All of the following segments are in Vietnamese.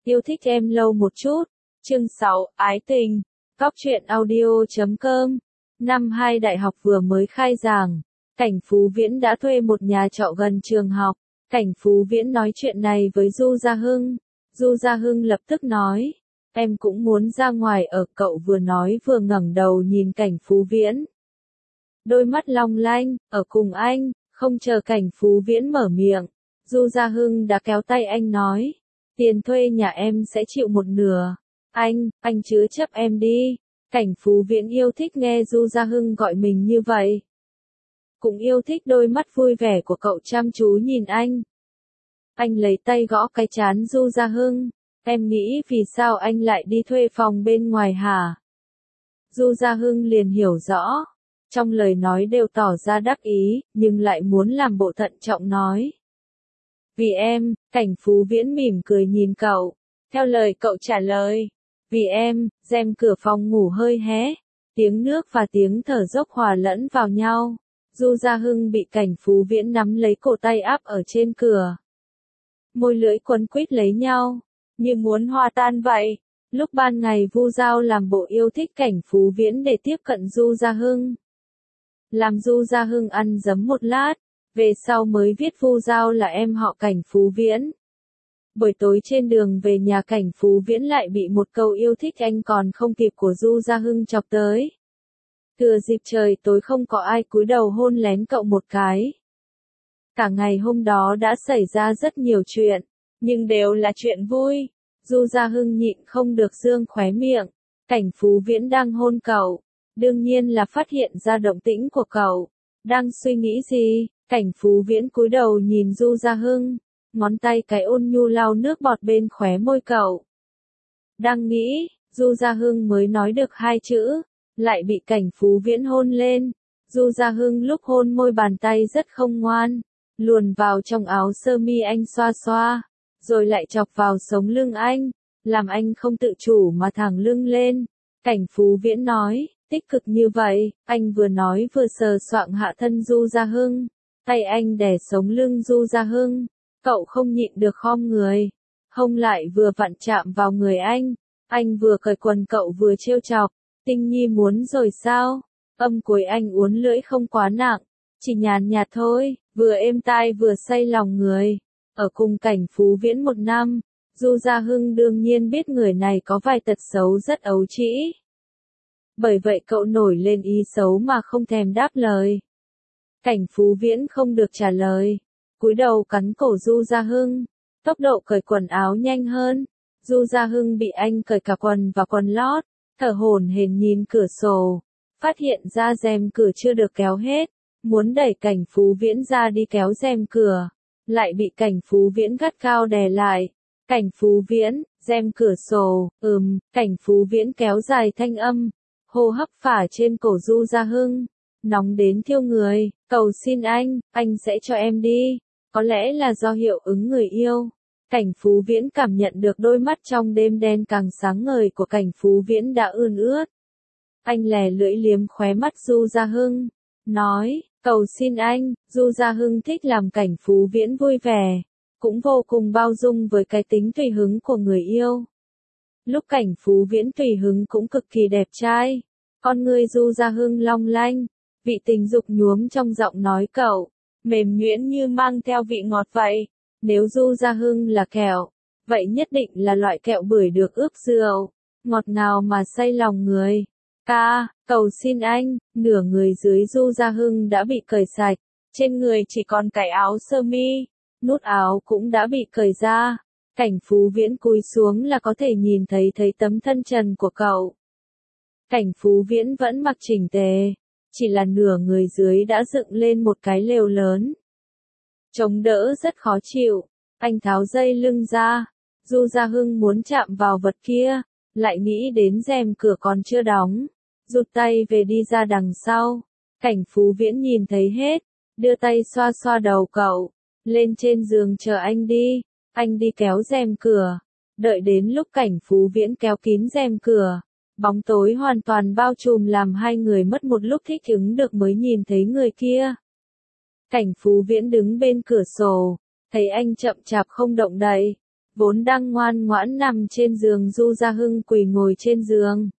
Yêu thích em lâu một chút. Chương 6, Ái tình. Góc truyện audio.com. Năm 2 đại học vừa mới khai giảng, Cảnh Phú Viễn đã thuê một nhà trọ gần trường học. Cảnh Phú Viễn nói chuyện này với Du Gia Hưng. Du Gia Hưng lập tức nói, em cũng muốn ra ngoài ở. Cậu vừa nói vừa ngẩng đầu nhìn Cảnh Phú Viễn. Đôi mắt long lanh, ở cùng anh. Không chờ Cảnh Phú Viễn mở miệng, Du Gia Hưng đã kéo tay anh nói, tiền thuê nhà em sẽ chịu một nửa. Anh chứa chấp em đi. Cảnh Phú Viễn yêu thích nghe Du Gia Hưng gọi mình như vậy. Cũng yêu thích đôi mắt vui vẻ của cậu chăm chú nhìn anh. Anh lấy tay gõ cái trán Du Gia Hưng. Em nghĩ vì sao anh lại đi thuê phòng bên ngoài hả? Du Gia Hưng liền hiểu rõ. Trong lời nói đều tỏ ra đắc ý, nhưng lại muốn làm bộ thận trọng nói. Vì em. Cảnh Phú Viễn mỉm cười nhìn cậu. Theo lời cậu trả lời. Vì em. Rèm cửa phòng ngủ hơi hé. Tiếng nước và tiếng thở dốc hòa lẫn vào nhau. Du Gia Hưng bị Cảnh Phú Viễn nắm lấy cổ tay áp ở trên cửa. Môi lưỡi quấn quýt lấy nhau, như muốn hòa tan vậy. Lúc ban ngày Vu Giao làm bộ yêu thích Cảnh Phú Viễn để tiếp cận Du Gia Hưng. Làm Du Gia Hưng ăn dấm một lát, về sau mới viết Vu Giao là em họ Cảnh Phú Viễn. Buổi tối trên đường về nhà Cảnh Phú Viễn lại bị một câu yêu thích anh còn không kịp của Du Gia Hưng chọc tới. Thừa dịp trời tối không có ai cúi đầu hôn lén cậu một cái. Cả ngày hôm đó đã xảy ra rất nhiều chuyện, nhưng đều là chuyện vui. Du Gia Hưng nhịn không được dương khóe miệng. Cảnh Phú Viễn đang hôn cậu, đương nhiên là phát hiện ra động tĩnh của cậu. Đang suy nghĩ gì? Cảnh Phú Viễn cúi đầu nhìn Du Gia Hưng, ngón tay cái ôn nhu lau nước bọt bên khóe môi cậu. Đang nghĩ, Du Gia Hưng mới nói được 2 chữ, lại bị Cảnh Phú Viễn hôn lên. Du Gia Hưng lúc hôn môi bàn tay rất không ngoan, luồn vào trong áo sơ mi anh xoa xoa, rồi lại chọc vào sống lưng anh, làm anh không tự chủ mà thẳng lưng lên. Cảnh Phú Viễn nói, tích cực như vậy. Anh vừa nói vừa sờ soạng hạ thân Du Gia Hưng, tay anh đè sống lưng Du Gia Hưng. Cậu không nhịn được khom người, hông lại vừa vặn chạm vào người anh. Anh vừa cởi quần cậu vừa trêu chọc, Tinh Nhi muốn rồi sao? Âm cuối anh uốn lưỡi không quá nặng, chỉ nhàn nhạt thôi, vừa êm tai vừa say lòng người. Ở cùng Cảnh Phú Viễn 1 năm, Du Gia Hưng đương nhiên biết người này có vài tật xấu rất ấu trĩ. Bởi vậy cậu nổi lên ý xấu mà không thèm đáp lời. Cảnh Phú Viễn không được trả lời, cúi đầu cắn cổ Du Gia Hưng, tốc độ cởi quần áo nhanh hơn. Du Gia Hưng bị anh cởi cả quần và quần lót, thở hổn hển nhìn cửa sổ, phát hiện ra rèm cửa chưa được kéo hết, muốn đẩy Cảnh Phú Viễn ra đi kéo rèm cửa, lại bị Cảnh Phú Viễn gắt gao đè lại. Cảnh Phú Viễn, rèm cửa sổ. Cảnh Phú Viễn kéo dài thanh âm, hô hấp phả trên cổ Du Gia Hưng, nóng đến thiêu người. Cầu xin anh sẽ cho em đi. Có lẽ là do hiệu ứng người yêu. Cảnh Phú Viễn cảm nhận được đôi mắt trong đêm đen càng sáng ngời của Cảnh Phú Viễn đã ươn ướt. Anh lè lưỡi liếm khóe mắt Du Gia Hưng, nói, cầu xin anh. Du Gia Hưng thích làm Cảnh Phú Viễn vui vẻ, cũng vô cùng bao dung với cái tính tùy hứng của người yêu. Lúc Cảnh Phú Viễn tùy hứng cũng cực kỳ đẹp trai, con người Du Gia Hưng long lanh, vị tình dục nhuốm trong giọng nói cậu, mềm nhuyễn như mang theo vị ngọt vậy. Nếu Du Gia Hưng là kẹo, vậy nhất định là loại kẹo bưởi được ướp rượu, ngọt ngào mà say lòng người. Cầu xin anh. Nửa người dưới Du Gia Hưng đã bị cởi sạch, trên người chỉ còn cái áo sơ mi, nút áo cũng đã bị cởi ra. Cảnh Phú Viễn cúi xuống là có thể nhìn thấy tấm thân trần của cậu. Cảnh Phú Viễn vẫn mặc chỉnh tề, chỉ là nửa người dưới đã dựng lên một cái lều lớn. Chống đỡ rất khó chịu, anh tháo dây lưng ra. Du Gia Hưng muốn chạm vào vật kia, lại nghĩ đến rèm cửa còn chưa đóng, rụt tay về đi ra đằng sau. Cảnh Phú Viễn nhìn thấy hết, đưa tay xoa xoa đầu cậu, lên trên giường chờ anh đi. Anh đi kéo rèm cửa, đợi đến lúc Cảnh Phú Viễn kéo kín rèm cửa, bóng tối hoàn toàn bao trùm làm hai người mất một lúc thích ứng được mới nhìn thấy người kia. Cảnh Phú Viễn đứng bên cửa sổ, thấy anh chậm chạp không động đậy, Vốn đang ngoan ngoãn nằm trên giường Du Gia Hưng quỳ ngồi trên giường.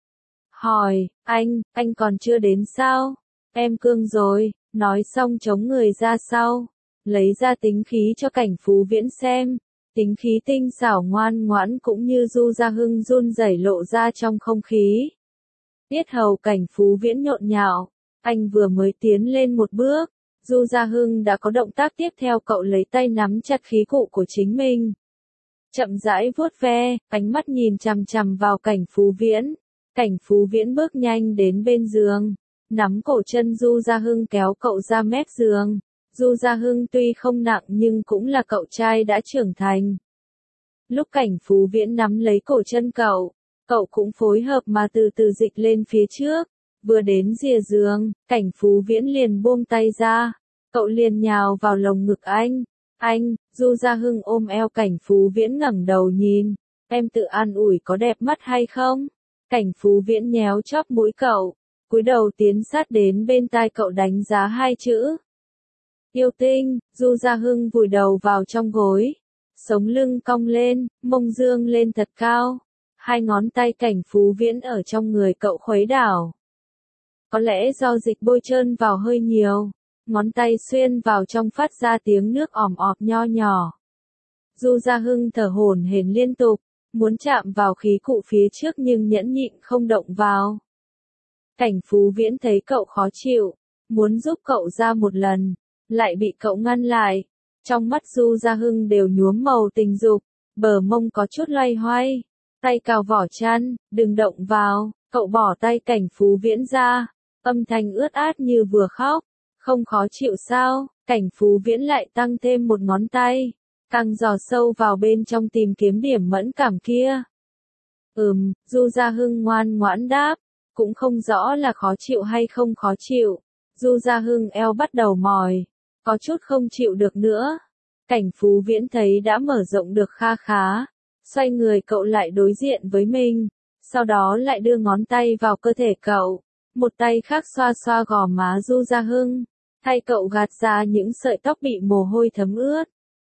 Hỏi, anh còn chưa đến sao? Em cương rồi, nói xong chống người ra sau. Lấy ra tính khí cho Cảnh Phú Viễn xem. Tính khí tinh xảo ngoan ngoãn cũng như Du Gia Hưng run rẩy lộ ra trong không khí. Tiết hầu Cảnh Phú Viễn nhộn nhạo. Anh vừa mới tiến lên một bước. Du Gia Hưng đã có động tác tiếp theo, cậu lấy tay nắm chặt khí cụ của chính mình. Chậm rãi vuốt ve, ánh mắt nhìn chằm chằm vào Cảnh Phú Viễn. Cảnh Phú Viễn bước nhanh đến bên giường, nắm cổ chân Du Gia Hưng kéo cậu ra mép giường. Du Gia Hưng tuy không nặng nhưng cũng là cậu trai đã trưởng thành. Lúc Cảnh Phú Viễn nắm lấy cổ chân cậu cũng phối hợp mà từ từ dịch lên phía trước. Vừa đến rìa giường, Cảnh Phú Viễn liền buông tay ra. Cậu liền nhào vào lồng ngực anh. Du Gia Hưng ôm eo Cảnh Phú Viễn ngẩng đầu nhìn. Em tự an ủi có đẹp mắt hay không? Cảnh Phú Viễn nhéo chóp mũi cậu, cúi đầu tiến sát đến bên tai cậu đánh giá hai chữ. Yêu tinh. Du Gia Hưng vùi đầu vào trong gối. Sống lưng cong lên, mông dương lên thật cao. Hai ngón tay Cảnh Phú Viễn ở trong người cậu khuấy đảo. Có lẽ do dịch bôi trơn vào hơi nhiều. Ngón tay xuyên vào trong phát ra tiếng nước òm ọp nho nhỏ. Du Gia Hưng thở hổn hển liên tục, muốn chạm vào khí cụ phía trước nhưng nhẫn nhịn không động vào. Cảnh Phú Viễn thấy cậu khó chịu, muốn giúp cậu ra một lần, lại bị cậu ngăn lại. Trong mắt Du Gia Hưng đều nhuốm màu tình dục, bờ mông có chút loay hoay, tay cào vỏ chăn, đừng động vào. Cậu bỏ tay Cảnh Phú Viễn ra, âm thanh ướt át như vừa khóc. Không khó chịu sao? Cảnh Phú Viễn lại tăng thêm một ngón tay, càng dò sâu vào bên trong tìm kiếm điểm mẫn cảm kia. Du Gia Hưng ngoan ngoãn đáp, cũng không rõ là khó chịu hay không khó chịu. Du Gia Hưng eo bắt đầu mỏi, có chút không chịu được nữa. Cảnh Phú Viễn thấy đã mở rộng được kha khá, xoay người cậu lại đối diện với mình, sau đó lại đưa ngón tay vào cơ thể cậu, một tay khác xoa xoa gò má Du Gia Hưng, thay cậu gạt ra những sợi tóc bị mồ hôi thấm ướt.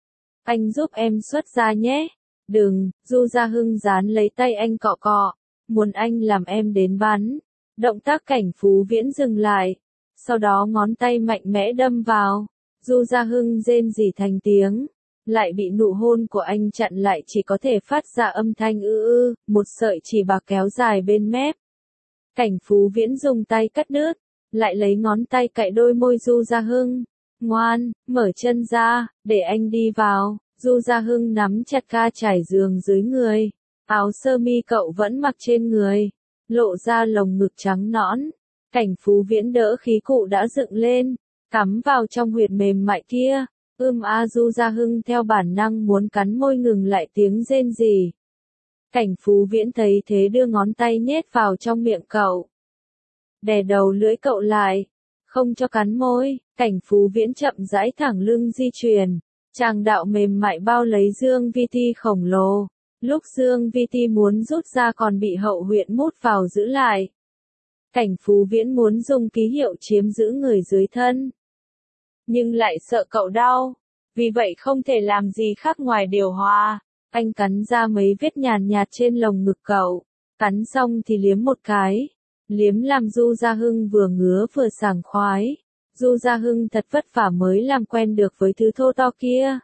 Anh giúp em xuất ra nhé. Đừng. Du Gia Hưng dán lấy tay anh cọ cọ, muốn anh làm em đến bắn. Động tác Cảnh Phú Viễn dừng lại, sau đó ngón tay mạnh mẽ đâm vào. Du Gia Hưng rên rỉ thành tiếng, lại bị nụ hôn của anh chặn lại, chỉ có thể phát ra âm thanh một sợi chỉ bạc kéo dài bên mép. Cảnh Phú Viễn dùng tay cắt đứt, lại lấy ngón tay cạy đôi môi Du Gia Hưng. Ngoan, mở chân ra, để anh đi vào. Du Gia Hưng nắm chặt ga trải giường dưới người. Áo sơ mi cậu vẫn mặc trên người, lộ ra lồng ngực trắng nõn. Cảnh Phú Viễn đỡ khí cụ đã dựng lên, cắm vào trong huyệt mềm mại kia. Du Gia Hưng theo bản năng muốn cắn môi ngừng lại tiếng rên rỉ. Cảnh Phú Viễn thấy thế đưa ngón tay nhét vào trong miệng cậu, đè đầu lưỡi cậu lại, không cho cắn môi. Cảnh Phú Viễn chậm rãi thẳng lưng di chuyển, tràng đạo mềm mại bao lấy Dương Vi Ti khổng lồ. Lúc Dương Vi Ti muốn rút ra còn bị Hậu Huyện mút vào giữ lại. Cảnh Phú Viễn muốn dùng ký hiệu chiếm giữ người dưới thân, nhưng lại sợ cậu đau, vì vậy không thể làm gì khác ngoài điều hòa. Anh cắn ra mấy vết nhàn nhạt trên lồng ngực cậu, cắn xong thì liếm một cái. Liếm làm Du Gia Hưng vừa ngứa vừa sảng khoái. Du Gia Hưng thật vất vả mới làm quen được với thứ thô to kia.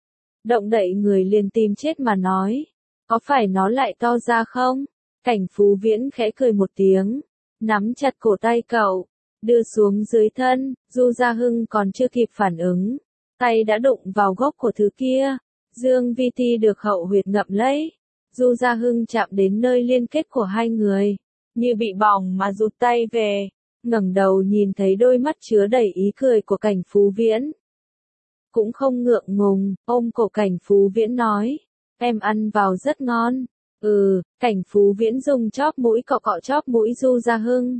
Động đậy người liền tìm chết mà nói. Có phải nó lại to ra không? Cảnh Phú Viễn khẽ cười một tiếng, nắm chặt cổ tay cậu, đưa xuống dưới thân. Du Gia Hưng còn chưa kịp phản ứng, tay đã đụng vào gốc của thứ kia. Dương Vi Ti được Hậu Huyệt ngậm lấy. Du Gia Hưng chạm đến nơi liên kết của hai người, như bị bỏng mà rụt tay về, ngẩng đầu nhìn thấy đôi mắt chứa đầy ý cười của Cảnh Phú Viễn. Cũng không ngượng ngùng, ôm cổ Cảnh Phú Viễn nói, em ăn vào rất ngon. Cảnh Phú Viễn dùng chóp mũi cọ cọ chóp mũi Du Gia Hưng.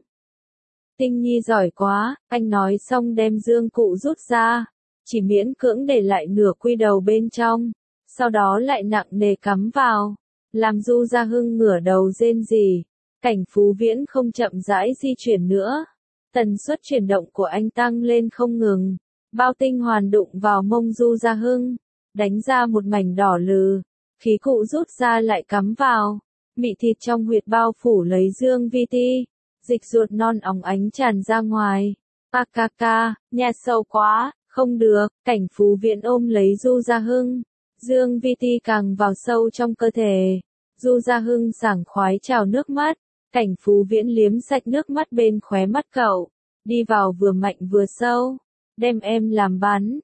Tinh Nhi giỏi quá, anh nói xong đem dương cụ rút ra, chỉ miễn cưỡng để lại nửa quy đầu bên trong, sau đó lại nặng nề cắm vào, làm Du Gia Hưng ngửa đầu rên rỉ. Cảnh Phú Viễn không chậm rãi di chuyển nữa, tần suất chuyển động của anh tăng lên không ngừng, bao tinh hoàn đụng vào mông Du Gia Hưng, đánh ra một mảnh đỏ lừ. khí cụ rút ra lại cắm vào. Mị thịt trong huyệt bao phủ lấy Dương Vi Ti. Dịch ruột non óng ánh tràn ra ngoài. Ca, nhà sâu quá, không được, Cảnh Phú Viễn ôm lấy Du Gia Hưng. Dương Vi Ti càng vào sâu trong cơ thể. Du Gia Hưng sảng khoái trào nước mắt. Cảnh Phú Viễn liếm sạch nước mắt bên khóe mắt cậu. Đi vào vừa mạnh vừa sâu. Đem em làm bắn,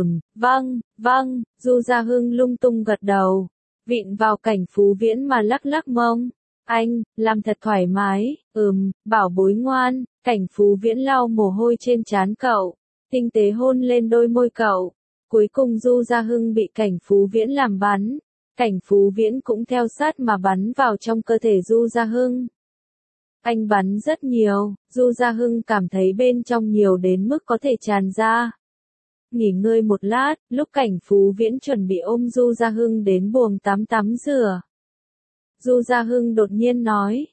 vâng, Du Gia Hưng lung tung gật đầu. Vịn vào Cảnh Phú Viễn mà lắc lắc mông. Anh, làm thật thoải mái, bảo bối ngoan. Cảnh Phú Viễn lau mồ hôi trên trán cậu. Tinh tế hôn lên đôi môi cậu. Cuối cùng Du Gia Hưng bị Cảnh Phú Viễn làm bắn. Cảnh Phú Viễn cũng theo sát mà bắn vào trong cơ thể Du Gia Hưng. Anh bắn rất nhiều, Du Gia Hưng cảm thấy bên trong nhiều đến mức có thể tràn ra. Nghỉ ngơi một lát, lúc Cảnh Phú Viễn chuẩn bị ôm Du Gia Hưng đến buồng tắm rửa. Du Gia Hưng đột nhiên nói,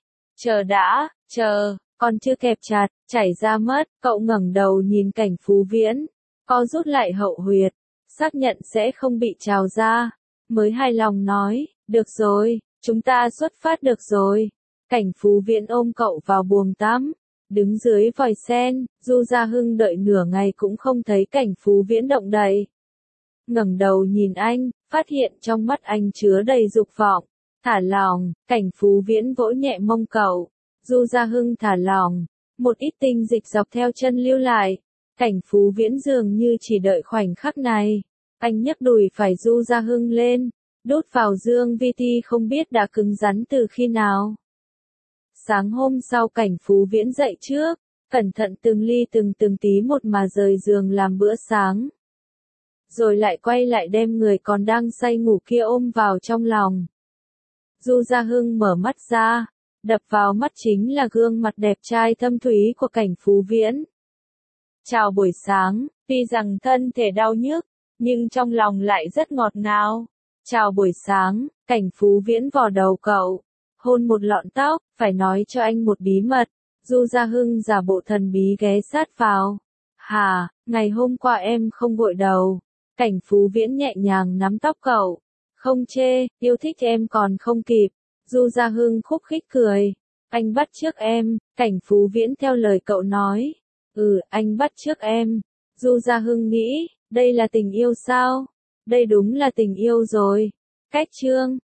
chờ, còn chưa kẹp chặt, chảy ra mất, cậu ngẩng đầu nhìn Cảnh Phú Viễn, co rút lại hậu huyệt, xác nhận sẽ không bị trào ra, mới hài lòng nói, được rồi, chúng ta xuất phát được rồi. Cảnh Phú Viễn ôm cậu vào buồng tắm, đứng dưới vòi sen, Du Gia Hưng đợi nửa ngày cũng không thấy Cảnh Phú Viễn động đậy. Ngẩng đầu nhìn anh, phát hiện trong mắt anh chứa đầy dục vọng. Thả lỏng, Cảnh Phú Viễn vỗ nhẹ mông cậu. Du Gia Hưng thả lỏng, một ít tinh dịch dọc theo chân lưu lại. Cảnh Phú Viễn dường như chỉ đợi khoảnh khắc này. Anh nhấc đùi phải Du Gia Hưng lên, đút vào Dương Vi Ti không biết đã cứng rắn từ khi nào. Sáng hôm sau Cảnh Phú Viễn dậy trước, cẩn thận từng ly từng tí một mà rời giường làm bữa sáng. Rồi lại quay lại đem người còn đang say ngủ kia ôm vào trong lòng. Du Gia Hưng mở mắt ra, đập vào mắt chính là gương mặt đẹp trai thâm thúy của Cảnh Phú Viễn. Chào buổi sáng, tuy rằng thân thể đau nhức, nhưng trong lòng lại rất ngọt ngào. Chào buổi sáng, Cảnh Phú Viễn vò đầu cậu, hôn một lọn tóc, phải nói cho anh một bí mật. Du Gia Hưng giả bộ thần bí ghé sát vào. Hà, ngày hôm qua em không gội đầu. Cảnh Phú Viễn nhẹ nhàng nắm tóc cậu. Không chê, yêu thích em còn không kịp. Du Gia Hưng khúc khích cười. Anh bắt chước em, Cảnh Phú Viễn theo lời cậu nói. Anh bắt chước em. Du Gia Hưng nghĩ, đây là tình yêu sao? Đây đúng là tình yêu rồi. Cách chương